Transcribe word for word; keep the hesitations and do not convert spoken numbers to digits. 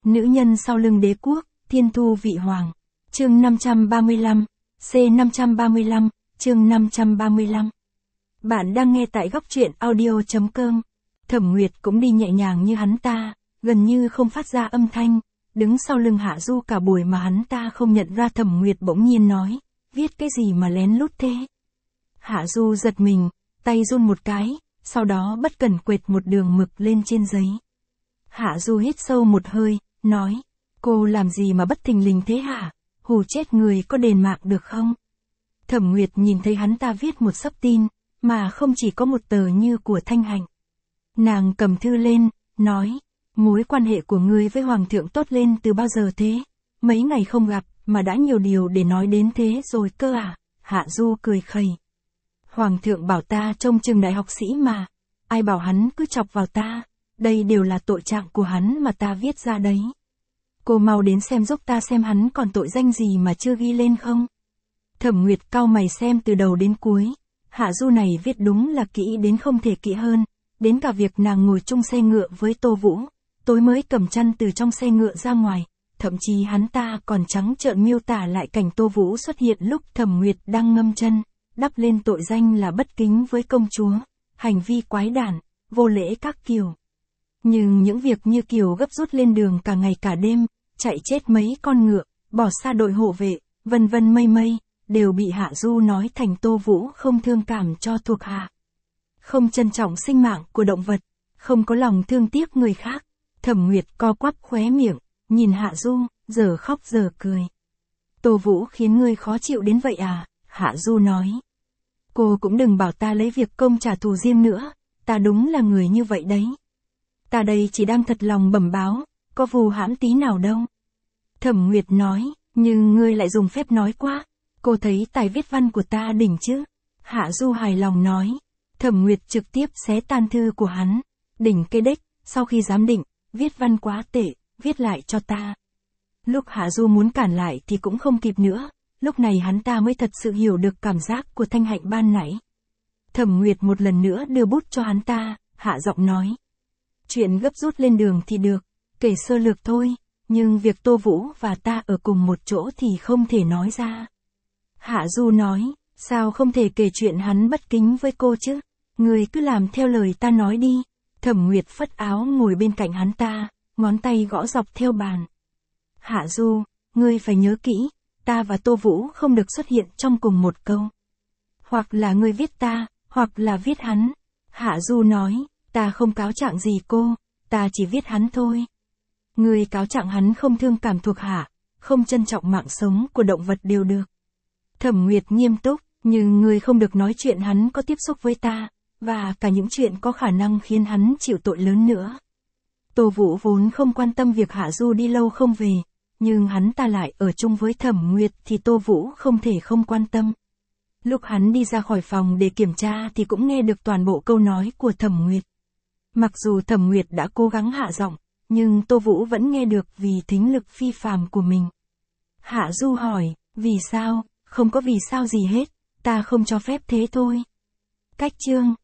Nữ nhân sau lưng đế quốc, thiên thu vị hoàng. Chương năm trăm ba mươi lăm, C năm trăm ba mươi lăm, chương năm trăm ba mươi lăm. Bạn đang nghe tại góc truyện audio chấm com. Thẩm Nguyệt cũng đi nhẹ nhàng như hắn ta, gần như không phát ra âm thanh, đứng sau lưng Hạ Du cả buổi mà hắn ta không nhận ra. Thẩm Nguyệt bỗng nhiên nói, viết cái gì mà lén lút thế? Hạ Du giật mình, tay run một cái, sau đó bất cẩn quệt một đường mực lên trên giấy. Hạ Du hít sâu một hơi, nói, cô làm gì mà bất thình lình thế hả? Hù chết người có đền mạng được không? Thẩm Nguyệt nhìn thấy hắn ta viết một xấp tin, mà không chỉ có một tờ như của Thanh Hạnh. Nàng cầm thư lên, nói, mối quan hệ của ngươi với Hoàng thượng tốt lên từ bao giờ thế? Mấy ngày không gặp, mà đã nhiều điều để nói đến thế rồi cơ à? Hạ Du cười khẩy. Hoàng thượng bảo ta trông chừng đại học sĩ mà, ai bảo hắn cứ chọc vào ta, đây đều là tội trạng của hắn mà ta viết ra đấy. Cô mau đến xem giúp ta xem hắn còn tội danh gì mà chưa ghi lên không? Thẩm Nguyệt cau mày xem từ đầu đến cuối, Hạ Du này viết đúng là kỹ đến không thể kỹ hơn, đến cả việc nàng ngồi chung xe ngựa với Tô Vũ, tối mới cầm chăn từ trong xe ngựa ra ngoài, thậm chí hắn ta còn trắng trợn miêu tả lại cảnh Tô Vũ xuất hiện lúc Thẩm Nguyệt đang ngâm chân, đắp lên tội danh là bất kính với công chúa, hành vi quái đản, vô lễ các kiểu. Nhưng những việc như kiểu gấp rút lên đường cả ngày cả đêm, chạy chết mấy con ngựa, bỏ xa đội hộ vệ, vân vân mây mây, đều bị Hạ Du nói thành Tô Vũ không thương cảm cho thuộc hạ. Không trân trọng sinh mạng của động vật, không có lòng thương tiếc người khác. Thẩm Nguyệt co quắp khóe miệng, nhìn Hạ Du, giờ khóc giờ cười. Tô Vũ khiến ngươi khó chịu đến vậy à? Hạ Du nói. Cô cũng đừng bảo ta lấy việc công trả thù riêng nữa, ta đúng là người như vậy đấy. Ta đây chỉ đang thật lòng bẩm báo, có vù hãm tí nào đâu. Thẩm Nguyệt nói, nhưng ngươi lại dùng phép nói quá, cô thấy tài viết văn của ta đỉnh chứ? Hạ Du hài lòng nói. Thẩm Nguyệt trực tiếp xé tan thư của hắn, đỉnh cái đếch, sau khi giám định, viết văn quá tệ, viết lại cho ta. Lúc Hạ Du muốn cản lại thì cũng không kịp nữa, lúc này hắn ta mới thật sự hiểu được cảm giác của Thanh Hạnh ban nãy. Thẩm Nguyệt một lần nữa đưa bút cho hắn ta, hạ giọng nói. Chuyện gấp rút lên đường thì được, kể sơ lược thôi, nhưng việc Tô Vũ và ta ở cùng một chỗ thì không thể nói ra. Hạ Du nói, sao không thể kể chuyện hắn bất kính với cô chứ? Người cứ làm theo lời ta nói đi. Thẩm Nguyệt phất áo ngồi bên cạnh hắn ta, ngón tay gõ dọc theo bàn. Hạ Du, ngươi phải nhớ kỹ, ta và Tô Vũ không được xuất hiện trong cùng một câu. Hoặc là ngươi viết ta, hoặc là viết hắn. Hạ Du nói, ta không cáo trạng gì cô, ta chỉ viết hắn thôi. Ngươi cáo trạng hắn không thương cảm thuộc hạ, không trân trọng mạng sống của động vật đều được. Thẩm Nguyệt nghiêm túc, nhưng ngươi không được nói chuyện hắn có tiếp xúc với ta, và cả những chuyện có khả năng khiến hắn chịu tội lớn nữa. Tô Vũ vốn không quan tâm việc Hạ Du đi lâu không về, nhưng hắn ta lại ở chung với Thẩm Nguyệt thì Tô Vũ không thể không quan tâm. Lúc hắn đi ra khỏi phòng để kiểm tra thì cũng nghe được toàn bộ câu nói của Thẩm Nguyệt. Mặc dù Thẩm Nguyệt đã cố gắng hạ giọng, nhưng Tô Vũ vẫn nghe được vì thính lực phi phàm của mình. Hạ Du hỏi, vì sao? Không có vì sao gì hết, ta không cho phép thế thôi. Cách chương